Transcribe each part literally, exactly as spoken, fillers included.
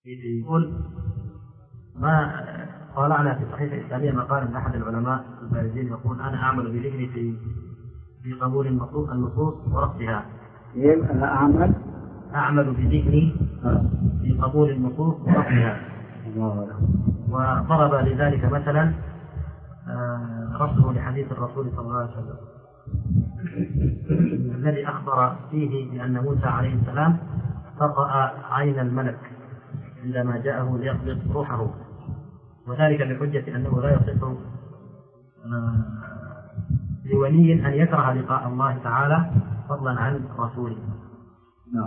يقول ما طالعنا في صحيح الإسلامية ما قال أحد العلماء البارزين يقول أنا أعمل بذهني في في قبول النصوص ورفضها. أنا أعمل أعمل بذهني في قبول النصوص ورفضها. وضرب لذلك مثلا رفضه لحديث الرسول صلى الله عليه وسلم الذي أخبر فيه بأن موسى عليه السلام فقأ عين الملك عندما جاءه ليقبض روحه، وذلك بحجة أنه لا يصح لولي أن يكره لقاء الله تعالى فضلا عن رسوله. نعم.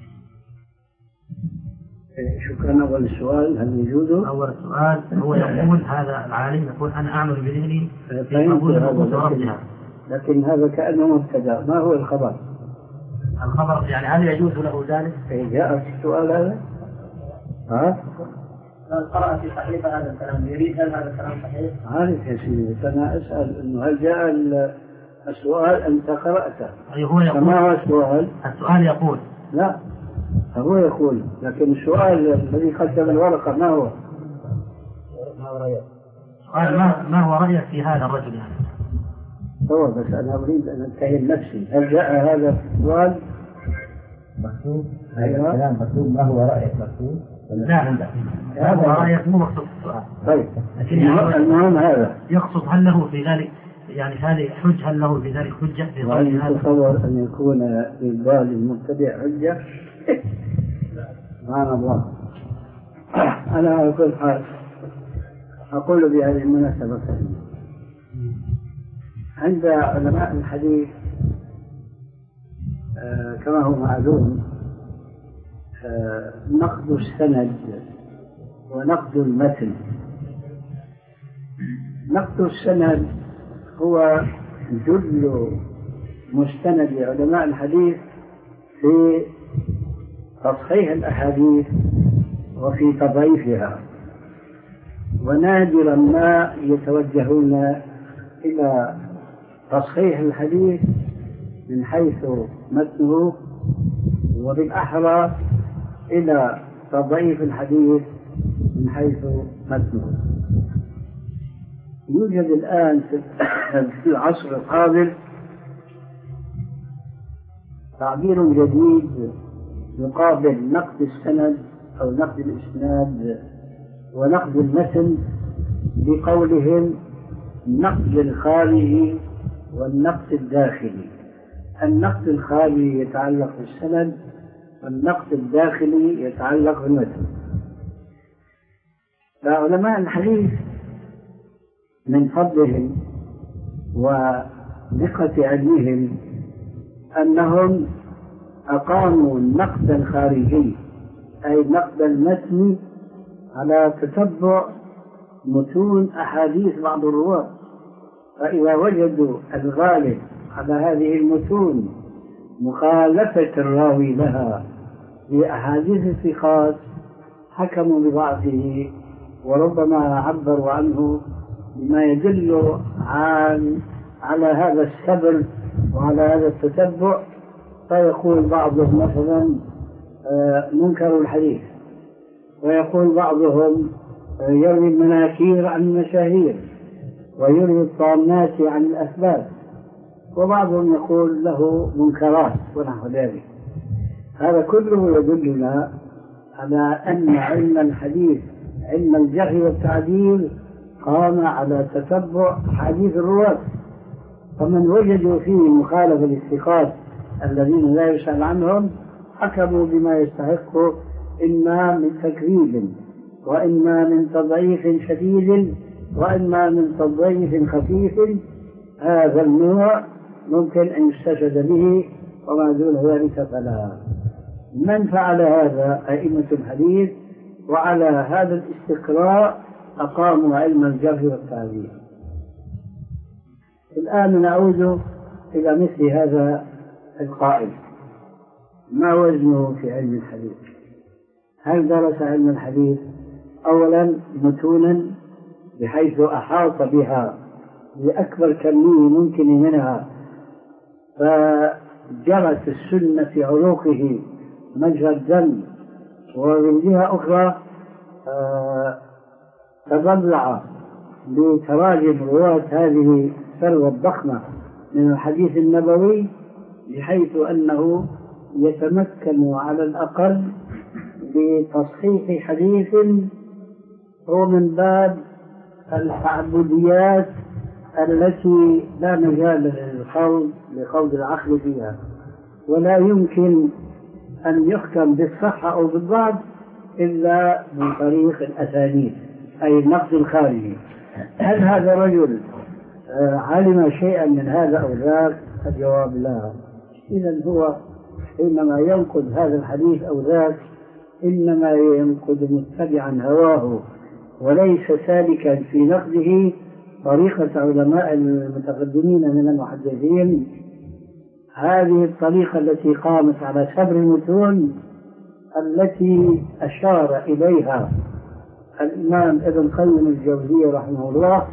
شو كان أول السؤال؟ هل يجوز؟ أول السؤال هو يقول هذا العالم يقول أنا أعمل بذهني في قبول النصوص ورفضها، لكن هذا كأنه مبتدأ. ما هو الخبر؟ الخبر يعني هل يجوز له ذلك؟ جاء السؤال هذا؟ ها؟ قرأ في صحيح هذا الكلام، يريد هل هذا الكلام صحيح؟ عارف يا سيدي، أنا أسأل إنه هل جاء السؤال أنت قرأته؟ أي هو يقول. ما هو السؤال؟ السؤال يقول. لا هو يقول، لكن السؤال الذي قدم الورقة ما هو؟ ما هو رأيك؟ سؤال ما ما هو رأيك في هذا الرجل يعني؟ هو بس أنا أريد أن أتهم نفسي، هل جاء هذا السؤال؟ مكتوب. أيوة. كلام مكتوب. ما هو رأيك مكتوب؟ لا هذا رأيك مو مكتوب السؤال. طيب. لكن المهم هذا يقصد هل له في ذلك يعني هذه حج، هل له في ذلك حجة في وهل يتصور أن يكون للبال المبتدع حجة؟ سبحان الله. أنا على كل حال أقول بهذه المناسبة عند علماء الحديث آه كما هو معلوم آه نقد السند ونقد المتن. نقد السند هو جل مستند علماء الحديث في تصحيح الأحاديث وفي تضعيفها، ونادرا ما يتوجهون إلى تصحيح الحديث من حيث متنه، وبالأحرى إلى تضعيف الحديث من حيث متنه. يوجد الآن في العصر الحاضر تعبير جديد يقابل نقد السند أو نقد الإسناد ونقد المتن بقولهم النقد الخارجي والنقد الداخلي. النقد الخارجي يتعلق بالسند والنقد الداخلي يتعلق بالمتن. فعلماء الحديث من فضلهم ودقة علمهم أنهم أقاموا النقد الخارجي أي نقد المتن على تتبع متون أحاديث بعض الرواة، فإذا وجدوا الغالب على هذه المتون مخالفة الراوي لها بأحاديث الثقات حكموا بضعفه، وربما عبروا عنه بما يدل عن على هذا السبر وعلى هذا التتبع، فيقول بعضهم مثلا منكر الحديث، ويقول بعضهم يروي المناكير عن المشاهير ويروي الطامات عن الأسباب، وبعضهم يقول له منكرات ونحو ذلك. هذا كله يدلنا على أن علم الحديث علم الجرح والتعديل قام على تتبع حديث الرواة، فمن وجدوا فيه مخالفة للثقات الذين لا يسأل عنهم حكموا بما يستحق، إما من تكذيب وإما من تضعيف شديد وإما من تضعيف خفيف. هذا النوع ممكن أن يستشهد به، وما دون ذلك فلا. من فعل هذا أئمة الحديث، وعلى هذا الاستقراء أقاموا علم الجرح والتعديل. الآن نعود إلى مثل هذا القائل، ما وزنه في علم الحديث؟ هل درس علم الحديث أولا متونا بحيث أحاط بها بأكبر كمية ممكن منها، فجرت السنة في عروقه مجرى الدم ومن جهة أخرى تضلع بتراجم رواة هذه الثروة الضخمة من الحديث النبوي، بحيث أنه يتمكن على الأقل بتصحيح حديث هو من باب التعبديات التي لا مجال للخوض لخوض العقل فيها، ولا يمكن أن يحكم بالصحة أو بالضعف إلا من طريق الأسانيد، أي النقد الخارجي. هل هذا الرجل علم شيئا من هذا أو ذاك؟ الجواب لا. إذن هو حينما ينقد هذا الحديث أو ذاك إنما ينقد متبعا هواه، وليس سالكا في نقده طريقة علماء المتقدمين من المحدثين، هذه الطريقة التي قامت على سبر المتون التي أشار إليها الإمام ابن قيم الجوزية رحمه الله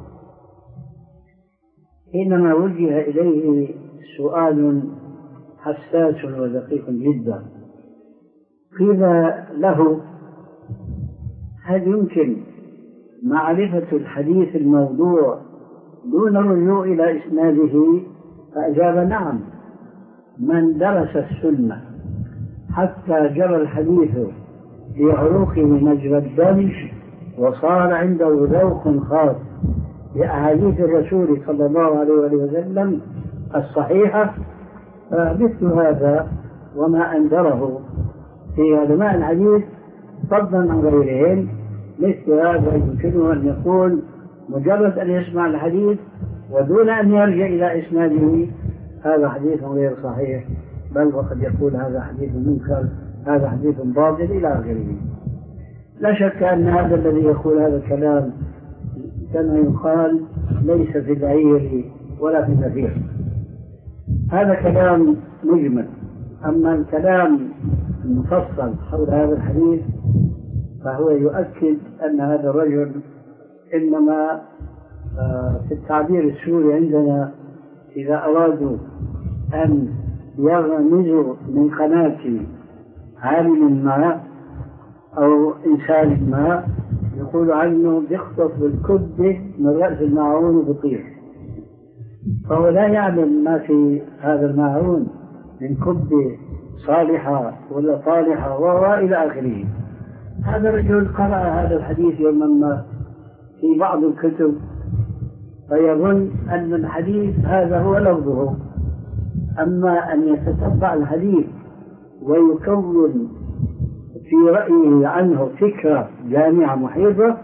حينما وجه إليه سؤال حساس ودقيق جدا. قيل له: هل يمكن معرفة الحديث الموضوع دون الرجوع إلى إسناده؟ فأجاب: نعم، من درس السنة حتى جرى الحديث في عروقه مجرى الدم وصار عنده ذوق خاص بأحاديث الرسول صلى الله عليه وسلم الصحيحة، فمثل هذا وما أنذره في علماء الحديث فضلا عن غيرهم، مثل هذا يمكنه أن يقول مجرد أن يسمع الحديث ودون أن يرجع إلى إسناده هذا حديث غير صحيح، بل وقد يقول هذا حديث منكر، هذا حديث باطل إلى آخره. لا شك أن هذا الذي يقول هذا الكلام كما يقال ليس في العير ولا في النفير، هذا كلام مجمل. أما الكلام المفصل حول هذا الحديث فهو يؤكد أن هذا الرجل إنما في التعبير السوري عندنا إذا أرادوا أن يغمزوا من قناة عالم ما أو إنسان ما يقول عنه بيخطف بالكبة من رأس الماعون وبطير، فهو لا يعلم ما في هذا الماعون من كبة صالحة ولا طالحة وإلى آخره. هذا الرجل قرأ هذا الحديث يوما ما في بعض الكتب فيظن أن الحديث هذا هو لفظه، أما أن يتتبع الحديث ويكون في رأيه عنه فكرة جامعة محيطة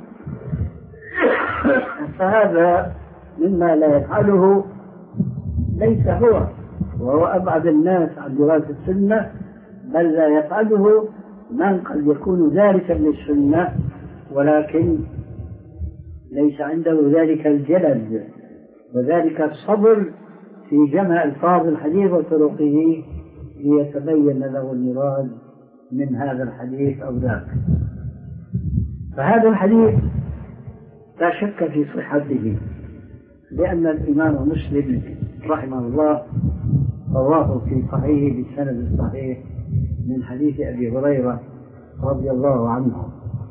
فهذا مما لا يفعله ليس هو، وهو أبعد الناس عن دراسة السنة، بل لا يفعله من قد يكون ذلك للسنة ولكن ليس عنده ذلك الجلد وذلك الصبر في جمع ألفاظ الحديث وطرقه ليتبين له المراد من هذا الحديث أو ذاك. فهذا الحديث لا شك في صحته، لأن الإمام مسلم رحمه الله رواه في صحيحه بالسند الصحيح من حديث أبي هريرة رضي الله عنه،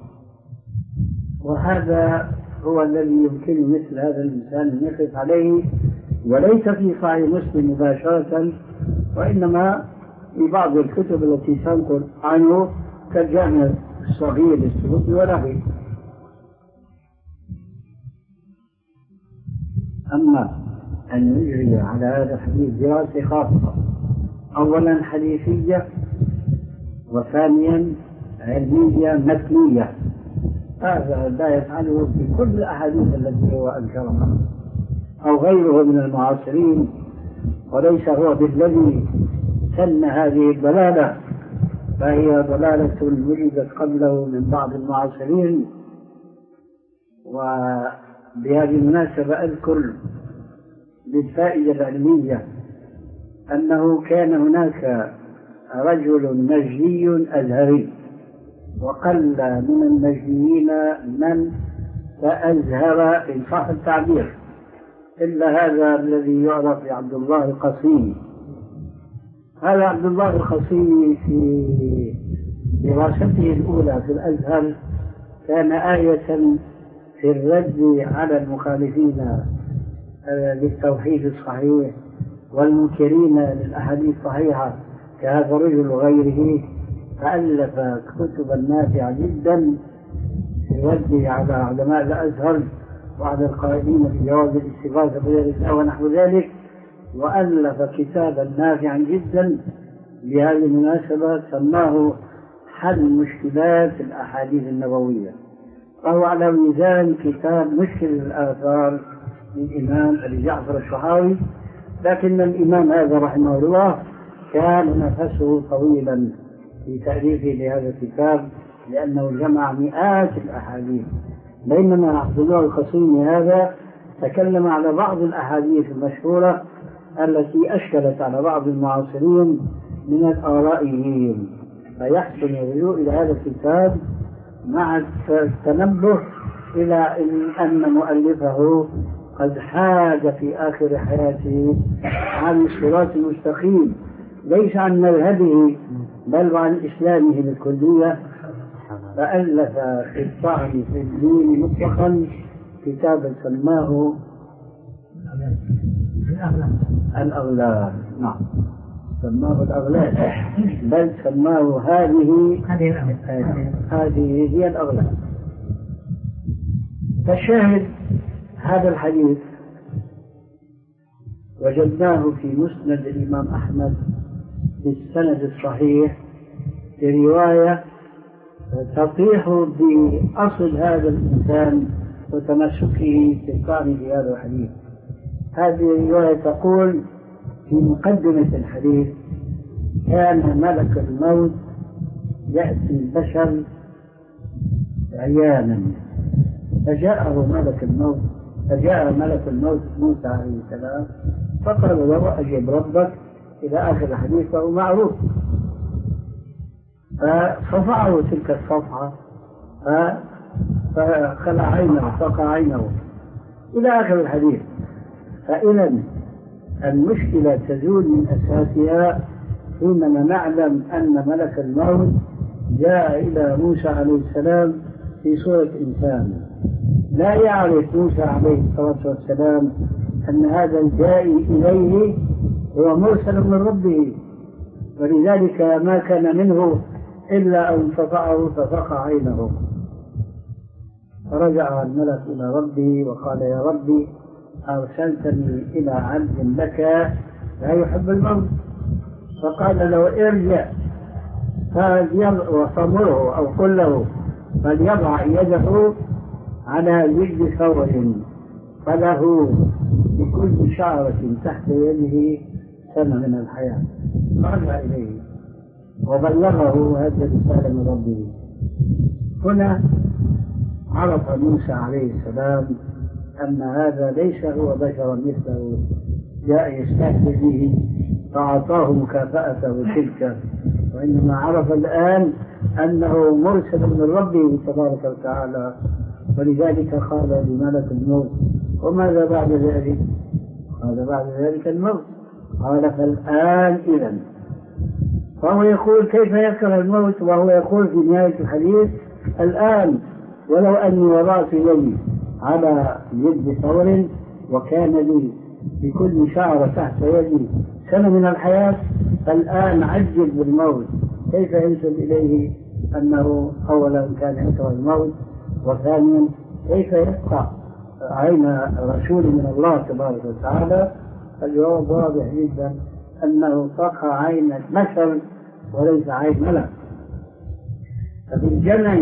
وهذا هو الذي يمكن مثل هذا الإنسان أن يقف عليه، وليس في صحيح مسلم مباشرة وإنما في بعض الكتب التي تنقل عنه كالجامع الصغير للسيوطي ونحوه. أما أن يجري على هذا الحديث دراسة خاصة، أولا حديثية وثانيا علمية متنية، هذا لا يفعله في كل الأحاديث التي هو أنكرها أو غيره من المعاصرين، وليس هو بالذي سن هذه الضلالة، فهي ضلالة وجدت قبله من بعض المعاصرين. وبهذه المناسبة أذكر للفائدة العلمية أنه كان هناك رجل نجدي أزهري، وقل من النجديين من تأزهر إن صح التعبير، إلا هذا الذي يعرف بعبد الله القصيمي. هذا عبد الله القصيمي في دراسته الأولى في الأزهر كان آية في الرد على المخالفين للتوحيد الصحيح والمنكرين للأحاديث الصحيحة كهذا الرجل وغيره، فألف كتبا نافعة جدا في الرد على علماء الأزهر وعلى القائلين بجواز الاستغاثة بغير الله ونحو ذلك، وألف كتابا نافعا جدا بهذه المناسبة سماه حل مشكلات الأحاديث النبوية، وهو على ميزان كتاب مشكل الآثار للإمام أبي جعفر الطحاوي. لكن الإمام هذا رحمه الله كان نفسه طويلا في تأليفه لهذا الكتاب لأنه جمع مئات الأحاديث، بينما عبد الله القصيمي هذا تكلم على بعض الأحاديث المشهورة التي أشكلت على بعض المعاصرين من الآرائيين، فيحسن الرجوع إلى هذا الكتاب مع التنبه إلى أن مؤلفه قد حاد في آخر حياته عن الصراط المستقيم، ليس عن مذهبه بل عن إسلامه بالكلية، فألف في الطعن في الدين مطلقا كتابا سماه الأغلال. نعم، سماه الأغلال، بل سماه هذه هذه هي الأغلال. فالشاهد هذا الحديث وجدناه في مسند الإمام أحمد بالسند الصحيح برواية تطيح بأصل هذا الإنسان وتمسكه في الطعن في هذا الحديث. هذه الرواية تقول في مقدمة الحديث: كان ملك الموت يأتي البشر عيانا، فجاءه ملك الموت فجاء ملك الموت موسى عليه السلام فقال له: أجب ربك، إلى آخر الحديث، فهو معروف. فصفعه تلك الصفحة فخلع عينه فقع عينه إلى آخر الحديث. فإذا المشكلة تزول من أساسها حينما نعلم أن ملك الموت جاء إلى موسى عليه السلام في صورة إنسان. لا يعرف موسى عليه الصلاة والسلام أن هذا الجائي إليه هو مرسل من ربه، ولذلك ما كان منه إلا أن صفعه ففقع عينه. فرجع الملك إلى ربه وقال: يا ربي، أرسلتني إلى عبد لك لا يحب الموت. فقال له: ارجع فمره أو قل له فليضع يده على جلد ثور فله بكل شعرة تحت يده سنة من الحياة. رجع إليه وبلغه هذه الرسالة من ربه. هنا عرف موسى عليه السلام أن هذا ليس هو بشرا مثله جاء يستهزئ به فأعطاه مكافأته تلك، وإنما عرف الآن أنه مرسل من ربه تبارك وتعالى. ولذلك قال لملك الموت: وماذا بعد ذلك؟ قال: بعد ذلك الموت. قال: فالآن إذن. فهو يقول: كيف يكره الموت وهو يقول في نهاية الحديث: الآن ولو أني وضعت يدي على يد ثور وكان لي بكل شعرة تحت يدي سنة من الحياة، فالآن عجل بالموت. كيف ينسب إليه أنه أولا كان يكره الموت، وثانيا كيف يقطع عين رسول من الله تبارك وتعالى؟ الجواب واضح جدا، أنه قطع عين بشر وليس عين ملك. ففي الجمع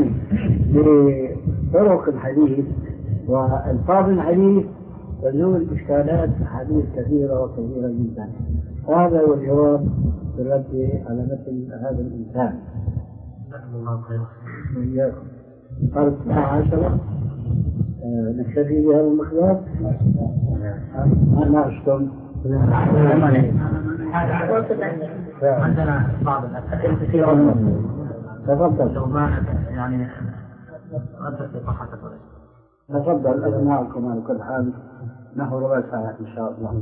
بطرق الحديث والفاظ الحديث تزول إشكالات حديث كثيرة وكثيرة جدا. هذا هو الجواب في الرد على مثل هذا الإنسان. الله خير. وإياكم. قال عشرة نكتفي بهذا المقدار. أنا أشكم. عندنا بعض الأسئلة كثيرة. تفضل. لو ما يعني أنت في صحتك. تفضل، أسمعكم على كل حال. نحو ربع ساعة إن شاء الله.